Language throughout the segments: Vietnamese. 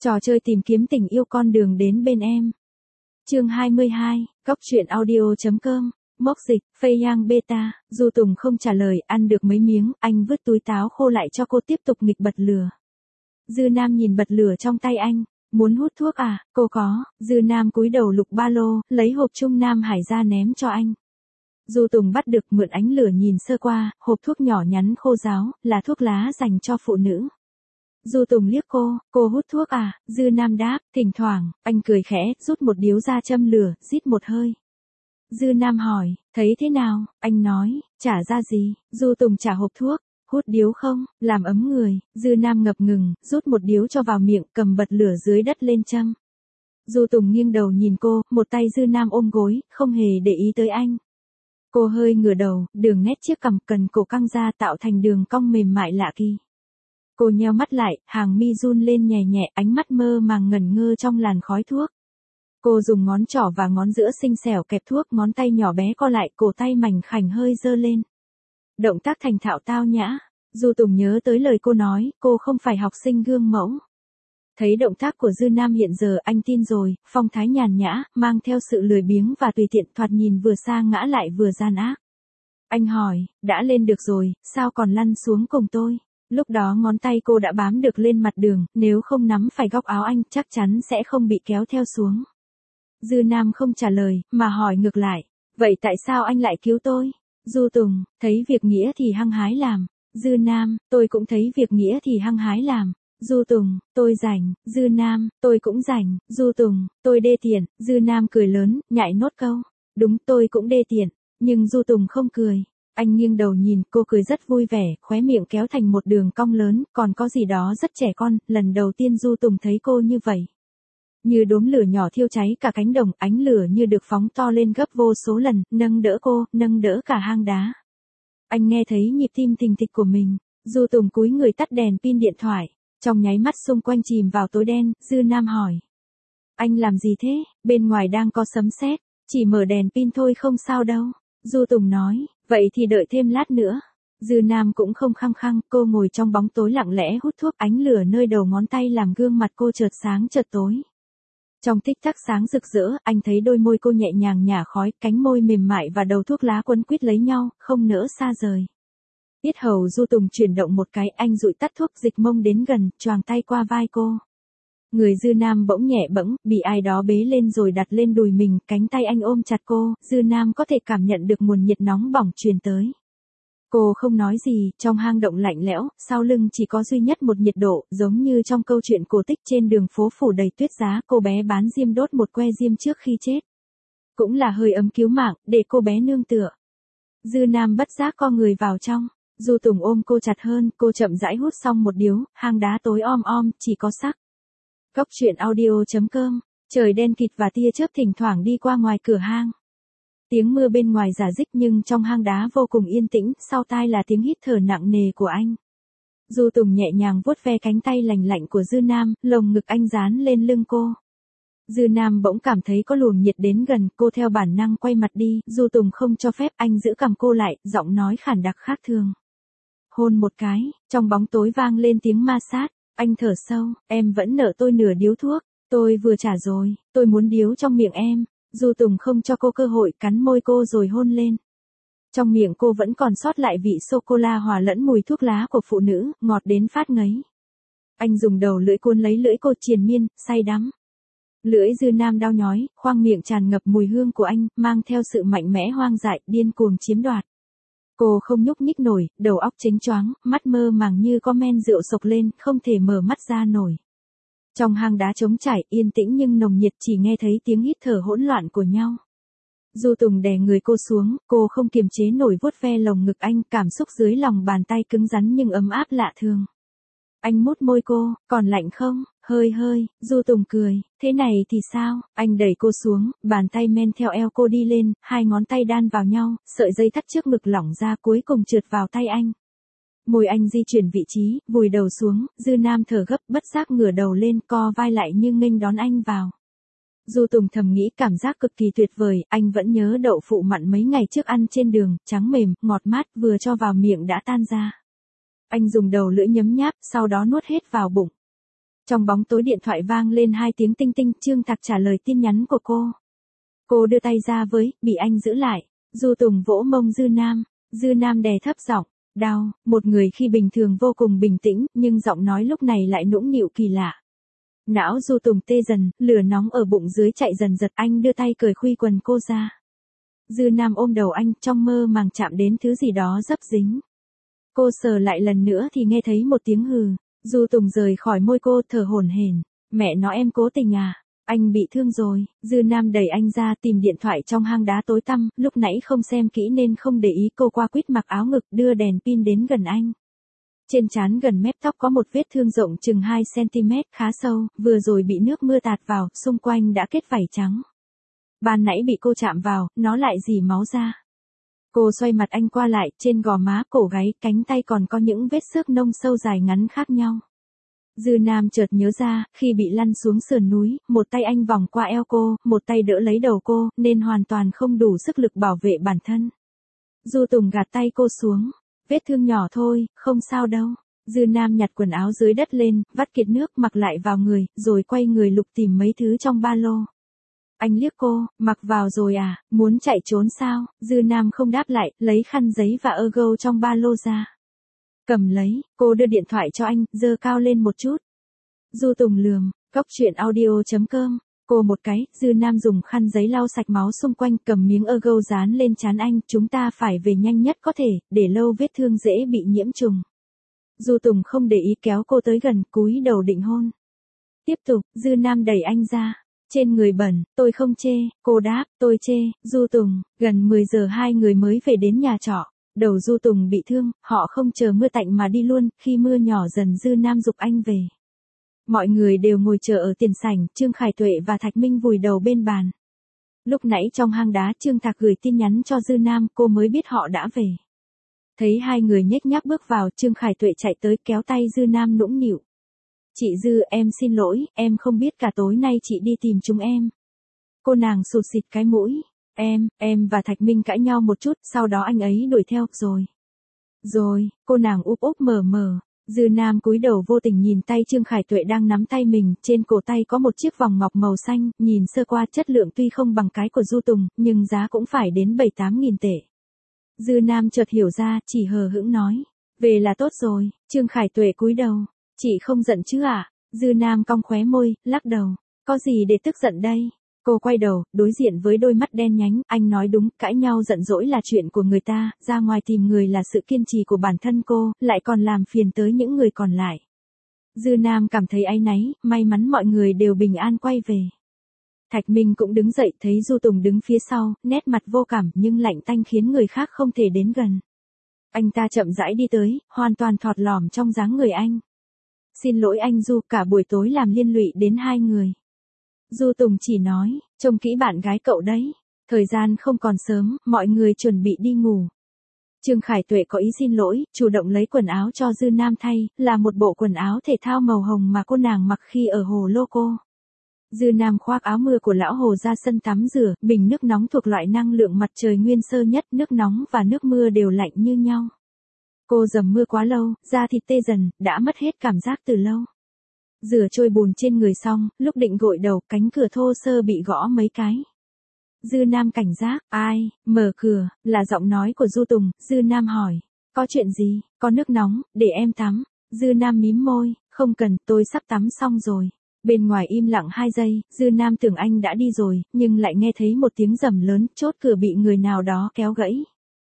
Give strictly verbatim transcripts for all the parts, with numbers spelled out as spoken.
Trò chơi tìm kiếm tình yêu con đường đến bên em. Chương hai mươi hai, Cóc truyện audio chấm com, mốc dịch, Phây Yang Beta, Du Tùng không trả lời, ăn được mấy miếng, anh vứt túi táo khô lại cho cô tiếp tục nghịch bật lửa. Dư Nam nhìn bật lửa trong tay anh, muốn hút thuốc à, cô có, Dư Nam cúi đầu lục ba lô, lấy hộp Trung Nam Hải ra ném cho anh. Du Tùng bắt được mượn ánh lửa nhìn sơ qua, hộp thuốc nhỏ nhắn khô ráo, là thuốc lá dành cho phụ nữ. Du Tùng liếc cô, cô hút thuốc à, Dư Nam đáp, thỉnh thoảng, anh cười khẽ, rút một điếu ra châm lửa, rít một hơi. Dư Nam hỏi, thấy thế nào, anh nói, trả ra gì, Du Tùng trả hộp thuốc, hút điếu không, làm ấm người, Dư Nam ngập ngừng, rút một điếu cho vào miệng, cầm bật lửa dưới đất lên châm. Du Tùng nghiêng đầu nhìn cô, một tay Dư Nam ôm gối, không hề để ý tới anh. Cô hơi ngửa đầu, đường nét chiếc cằm cần cổ căng ra tạo thành đường cong mềm mại lạ kỳ. Cô nheo mắt lại, hàng mi run lên nhẹ nhẹ, ánh mắt mơ màng ngẩn ngơ trong làn khói thuốc. Cô dùng ngón trỏ và ngón giữa xinh xẻo kẹp thuốc, ngón tay nhỏ bé co lại, cổ tay mảnh khảnh hơi dơ lên. Động tác thành thạo tao nhã. Du Tùng nhớ tới lời cô nói, cô không phải học sinh gương mẫu. Thấy động tác của Dư Nam hiện giờ anh tin rồi, phong thái nhàn nhã, mang theo sự lười biếng và tùy tiện, thoạt nhìn vừa sa ngã lại vừa gian ác. Anh hỏi, đã lên được rồi, sao còn lăn xuống cùng tôi? Lúc đó ngón tay cô đã bám được lên mặt đường, nếu không nắm phải góc áo anh chắc chắn sẽ không bị kéo theo xuống. Dư Nam không trả lời, mà hỏi ngược lại, vậy tại sao anh lại cứu tôi? Du Tùng, thấy việc nghĩa thì hăng hái làm. Dư Nam, tôi cũng thấy việc nghĩa thì hăng hái làm. Du Tùng, tôi rảnh. Dư Nam, tôi cũng rảnh. Du Tùng, tôi đê tiện. Dư Nam cười lớn, nhại nốt câu. Đúng, tôi cũng đê tiện. Nhưng Du Tùng không cười. Anh nghiêng đầu nhìn, cô cười rất vui vẻ, khóe miệng kéo thành một đường cong lớn, còn có gì đó rất trẻ con, lần đầu tiên Du Tùng thấy cô như vậy. Như đốm lửa nhỏ thiêu cháy cả cánh đồng, ánh lửa như được phóng to lên gấp vô số lần, nâng đỡ cô, nâng đỡ cả hang đá. Anh nghe thấy nhịp tim thình thịch của mình. Du Tùng cúi người tắt đèn pin điện thoại. Trong nháy mắt xung quanh chìm vào tối đen, Dư Nam hỏi. Anh làm gì thế? Bên ngoài đang có sấm sét, chỉ mở đèn pin thôi không sao đâu. Du Tùng nói, vậy thì đợi thêm lát nữa. Dư Nam cũng không khăng khăng, cô ngồi trong bóng tối lặng lẽ hút thuốc, ánh lửa nơi đầu ngón tay làm gương mặt cô chợt sáng chợt tối. Trong tích tắc sáng rực rỡ, anh thấy đôi môi cô nhẹ nhàng nhả khói, cánh môi mềm mại và đầu thuốc lá quấn quýt lấy nhau, không nỡ xa rời. Yết hầu Du Tùng chuyển động một cái, anh dụi tắt thuốc, dịch mông đến gần, choàng tay qua vai cô. Người Dư Nam bỗng nhẹ bẫng, bị ai đó bế lên rồi đặt lên đùi mình, cánh tay anh ôm chặt cô, Dư Nam có thể cảm nhận được nguồn nhiệt nóng bỏng truyền tới. Cô không nói gì, trong hang động lạnh lẽo, sau lưng chỉ có duy nhất một nhiệt độ, giống như trong câu chuyện cổ tích trên đường phố phủ đầy tuyết giá, cô bé bán diêm đốt một que diêm trước khi chết. Cũng là hơi ấm cứu mạng, để cô bé nương tựa. Dư Nam bất giác co người vào trong, Du Tùng ôm cô chặt hơn, cô chậm rãi hút xong một điếu, hang đá tối om om, chỉ có sắc. Cóc truyện audio chấm com, trời đen kịt và tia chớp thỉnh thoảng đi qua ngoài cửa hang. Tiếng mưa bên ngoài rả rích nhưng trong hang đá vô cùng yên tĩnh, sau tai là tiếng hít thở nặng nề của anh. Du Tùng nhẹ nhàng vuốt ve cánh tay lành lạnh của Dư Nam, lồng ngực anh dán lên lưng cô. Dư Nam bỗng cảm thấy có luồng nhiệt đến gần, cô theo bản năng quay mặt đi, Du Tùng không cho phép, anh giữ cằm cô lại, giọng nói khản đặc khác thường. Hôn một cái, trong bóng tối vang lên tiếng ma sát, anh thở sâu, em vẫn nợ tôi nửa điếu thuốc, tôi vừa trả rồi, tôi muốn điếu trong miệng em. Du Tùng không cho cô cơ hội, cắn môi cô rồi hôn lên. Trong miệng cô vẫn còn sót lại vị sô-cô-la hòa lẫn mùi thuốc lá của phụ nữ, ngọt đến phát ngấy. Anh dùng đầu lưỡi cuốn lấy lưỡi cô triền miên, say đắm. Lưỡi Dư Nam đau nhói, khoang miệng tràn ngập mùi hương của anh, mang theo sự mạnh mẽ hoang dại, điên cuồng chiếm đoạt. Cô không nhúc nhích nổi, đầu óc chếnh choáng, mắt mơ màng như có men rượu sộc lên, không thể mở mắt ra nổi. Trong hang đá trống trải, yên tĩnh nhưng nồng nhiệt, chỉ nghe thấy tiếng hít thở hỗn loạn của nhau. Du Tùng đè người cô xuống, cô không kiềm chế nổi vuốt ve lồng ngực anh, cảm xúc dưới lòng bàn tay cứng rắn nhưng ấm áp lạ thường. Anh mút môi cô, còn lạnh không? Hơi hơi, Du Tùng cười, thế này thì sao? Anh đẩy cô xuống, bàn tay men theo eo cô đi lên, hai ngón tay đan vào nhau, sợi dây thắt trước ngực lỏng ra cuối cùng trượt vào tay anh. Môi anh di chuyển vị trí, vùi đầu xuống, Dư Nam thở gấp, bất giác ngửa đầu lên, co vai lại như nghênh đón anh vào. Du Tùng thầm nghĩ cảm giác cực kỳ tuyệt vời, anh vẫn nhớ đậu phụ mặn mấy ngày trước ăn trên đường, trắng mềm, ngọt mát, vừa cho vào miệng đã tan ra. Anh dùng đầu lưỡi nhấm nháp, sau đó nuốt hết vào bụng. Trong bóng tối điện thoại vang lên hai tiếng tinh tinh, Trương Thạc trả lời tin nhắn của cô. Cô đưa tay ra với, bị anh giữ lại. Du Tùng vỗ mông Dư Nam. Dư Nam đè thấp giọng, đau, một người khi bình thường vô cùng bình tĩnh, nhưng giọng nói lúc này lại nũng nịu kỳ lạ. Não Du Tùng tê dần, lửa nóng ở bụng dưới chạy dần giật, anh đưa tay cởi khuy quần cô ra. Dư Nam ôm đầu anh, trong mơ màng chạm đến thứ gì đó dấp dính. Cô sờ lại lần nữa thì nghe thấy một tiếng hừ. Du Tùng rời khỏi môi cô, thở hổn hển. Mẹ nó em cố tình à? Anh bị thương rồi. Dư Nam đẩy anh ra, tìm điện thoại trong hang đá tối tăm, lúc nãy không xem kỹ nên không để ý. Cô qua quýt mặc áo ngực, đưa đèn pin đến gần anh. Trên trán gần mép tóc có một vết thương rộng chừng hai xăng-ti-mét, khá sâu, vừa rồi bị nước mưa tạt vào, xung quanh đã kết vảy trắng. Ban nãy bị cô chạm vào, nó lại rỉ máu ra. Cô xoay mặt anh qua lại, trên gò má, cổ gáy, cánh tay còn có những vết xước nông sâu dài ngắn khác nhau. Dư Nam chợt nhớ ra, khi bị lăn xuống sườn núi, một tay anh vòng qua eo cô, một tay đỡ lấy đầu cô, nên hoàn toàn không đủ sức lực bảo vệ bản thân. Du Tùng gạt tay cô xuống. Vết thương nhỏ thôi, không sao đâu. Dư Nam nhặt quần áo dưới đất lên, vắt kiệt nước mặc lại vào người, rồi quay người lục tìm mấy thứ trong ba lô. Anh liếc cô, mặc vào rồi à, muốn chạy trốn sao? Dư Nam không đáp lại, lấy khăn giấy và ergo trong ba lô ra. Cầm lấy, cô đưa điện thoại cho anh, giơ cao lên một chút. Du Tùng lườm, cóc truyện audio chấm com. Cô một cái, Dư Nam dùng khăn giấy lau sạch máu xung quanh, cầm miếng ergo dán lên trán anh, chúng ta phải về nhanh nhất có thể, để lâu vết thương dễ bị nhiễm trùng. Du Tùng không để ý, kéo cô tới gần, cúi đầu định hôn. Tiếp tục, Dư Nam đẩy anh ra. Trên người bẩn, tôi không chê, cô đáp, tôi chê. Du Tùng, gần mười giờ hai người mới về đến nhà trọ. Đầu Du Tùng bị thương, họ không chờ mưa tạnh mà đi luôn, khi mưa nhỏ dần Dư Nam giục anh về. Mọi người đều ngồi chờ ở tiền sảnh, Trương Khải Tuệ và Thạch Minh vùi đầu bên bàn. Lúc nãy trong hang đá Trương Thạc gửi tin nhắn cho Dư Nam, cô mới biết họ đã về. Thấy hai người nhếch nhác bước vào, Trương Khải Tuệ chạy tới kéo tay Dư Nam nũng nịu. Chị Dư, em xin lỗi, em không biết cả tối nay chị đi tìm chúng em. Cô nàng sụt xịt cái mũi. Em, em và Thạch Minh cãi nhau một chút, sau đó anh ấy đuổi theo, rồi. Rồi, cô nàng úp úp mờ mờ. Dư Nam cúi đầu vô tình nhìn tay Trương Khải Tuệ đang nắm tay mình, trên cổ tay có một chiếc vòng ngọc màu xanh, nhìn sơ qua chất lượng tuy không bằng cái của Du Tùng, nhưng giá cũng phải đến bảy tám nghìn tệ. Dư Nam chợt hiểu ra, chỉ hờ hững nói, về là tốt rồi. Trương Khải Tuệ cúi đầu, chị không giận chứ ạ? À? Dư Nam cong khóe môi, lắc đầu, có gì để tức giận đây? Cô quay đầu, đối diện với đôi mắt đen nhánh, anh nói đúng, cãi nhau giận dỗi là chuyện của người ta, ra ngoài tìm người là sự kiên trì của bản thân cô, lại còn làm phiền tới những người còn lại. Dư Nam cảm thấy áy náy, may mắn mọi người đều bình an quay về. Thạch Minh cũng đứng dậy, thấy Du Tùng đứng phía sau, nét mặt vô cảm nhưng lạnh tanh khiến người khác không thể đến gần. Anh ta chậm rãi đi tới, hoàn toàn thọt lỏm trong dáng người anh. Xin lỗi anh Du, cả buổi tối làm liên lụy đến hai người. Du Tùng chỉ nói, trông kỹ bạn gái cậu đấy. Thời gian không còn sớm, mọi người chuẩn bị đi ngủ. Trương Khải Tuệ có ý xin lỗi, chủ động lấy quần áo cho Dư Nam thay, là một bộ quần áo thể thao màu hồng mà cô nàng mặc khi ở hồ Lô Cô. Dư Nam khoác áo mưa của lão hồ ra sân tắm rửa, bình nước nóng thuộc loại năng lượng mặt trời nguyên sơ nhất, nước nóng và nước mưa đều lạnh như nhau. Cô dầm mưa quá lâu, da thịt tê dần, đã mất hết cảm giác từ lâu. Rửa trôi bùn trên người xong, lúc định gội đầu, cánh cửa thô sơ bị gõ mấy cái. Dư Nam cảnh giác, ai, mở cửa, là giọng nói của Du Tùng. Dư Nam hỏi, có chuyện gì, có nước nóng, để em tắm. Dư Nam mím môi, không cần, tôi sắp tắm xong rồi. Bên ngoài im lặng hai giây, Dư Nam tưởng anh đã đi rồi, nhưng lại nghe thấy một tiếng rầm lớn, chốt cửa bị người nào đó kéo gãy.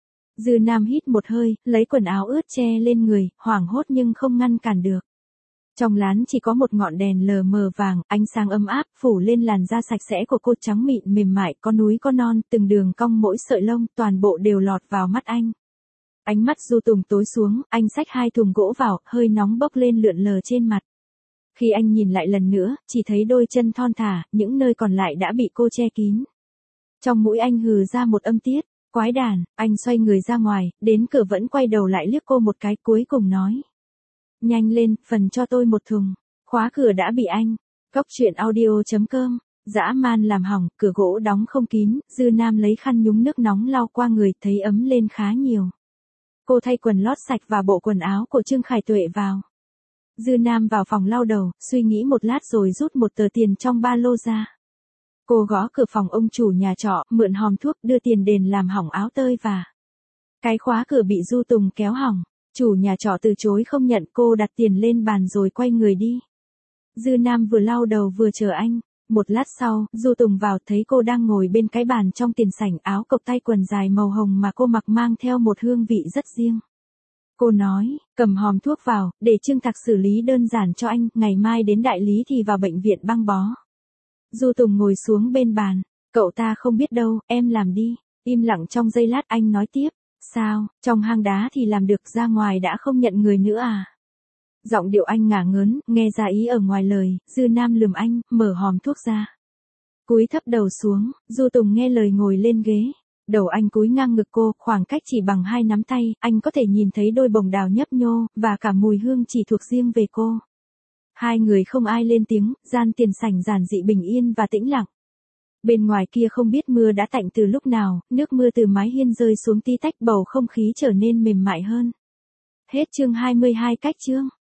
Dư Nam hít một hơi, lấy quần áo ướt che lên người, hoảng hốt nhưng không ngăn cản được. Trong lán chỉ có một ngọn đèn lờ mờ vàng, ánh sáng ấm áp, phủ lên làn da sạch sẽ của cô, trắng mịn mềm mại, có núi có non, từng đường cong mỗi sợi lông, toàn bộ đều lọt vào mắt anh. Ánh mắt Du Tùng tối xuống, anh xách hai thùng gỗ vào, hơi nóng bốc lên lượn lờ trên mặt. Khi anh nhìn lại lần nữa, chỉ thấy đôi chân thon thả, những nơi còn lại đã bị cô che kín. Trong mũi anh hừ ra một âm tiết, quái đản, anh xoay người ra ngoài, đến cửa vẫn quay đầu lại liếc cô một cái, cuối cùng nói. Nhanh lên, phần cho tôi một thùng. Khóa cửa đã bị anh. Cóc truyện audio chấm com. Dã man làm hỏng, cửa gỗ đóng không kín, Dư Nam lấy khăn nhúng nước nóng lau qua người, thấy ấm lên khá nhiều. Cô thay quần lót sạch và bộ quần áo của Trương Khải Tuệ vào. Dư Nam vào phòng lau đầu, suy nghĩ một lát rồi rút một tờ tiền trong ba lô ra. Cô gõ cửa phòng ông chủ nhà trọ, mượn hòm thuốc, đưa tiền đền làm hỏng áo tơi và cái khóa cửa bị Du Tùng kéo hỏng. Chủ nhà trọ từ chối không nhận, cô đặt tiền lên bàn rồi quay người đi. Dư Nam vừa lau đầu vừa chờ anh. Một lát sau, Du Tùng vào thấy cô đang ngồi bên cái bàn trong tiền sảnh, áo cộc tay quần dài màu hồng mà cô mặc mang theo một hương vị rất riêng. Cô nói, cầm hòm thuốc vào, để Trương Thạc xử lý đơn giản cho anh, ngày mai đến đại lý thì vào bệnh viện băng bó. Du Tùng ngồi xuống bên bàn, cậu ta không biết đâu, em làm đi. Im lặng trong giây lát anh nói tiếp, sao, trong hang đá thì làm được, ra ngoài đã không nhận người nữa à? Giọng điệu anh ngả ngớn, nghe ra ý ở ngoài lời. Dư Nam lườm anh, mở hòm thuốc ra. Cúi thấp đầu xuống, Du Tùng nghe lời ngồi lên ghế. Đầu anh cúi ngang ngực cô, khoảng cách chỉ bằng hai nắm tay, anh có thể nhìn thấy đôi bồng đào nhấp nhô, và cả mùi hương chỉ thuộc riêng về cô. Hai người không ai lên tiếng, gian tiền sảnh giản dị bình yên và tĩnh lặng. Bên ngoài kia không biết mưa đã tạnh từ lúc nào, nước mưa từ mái hiên rơi xuống tí tách, bầu không khí trở nên mềm mại hơn. Hết chương hai mươi hai. Cách chương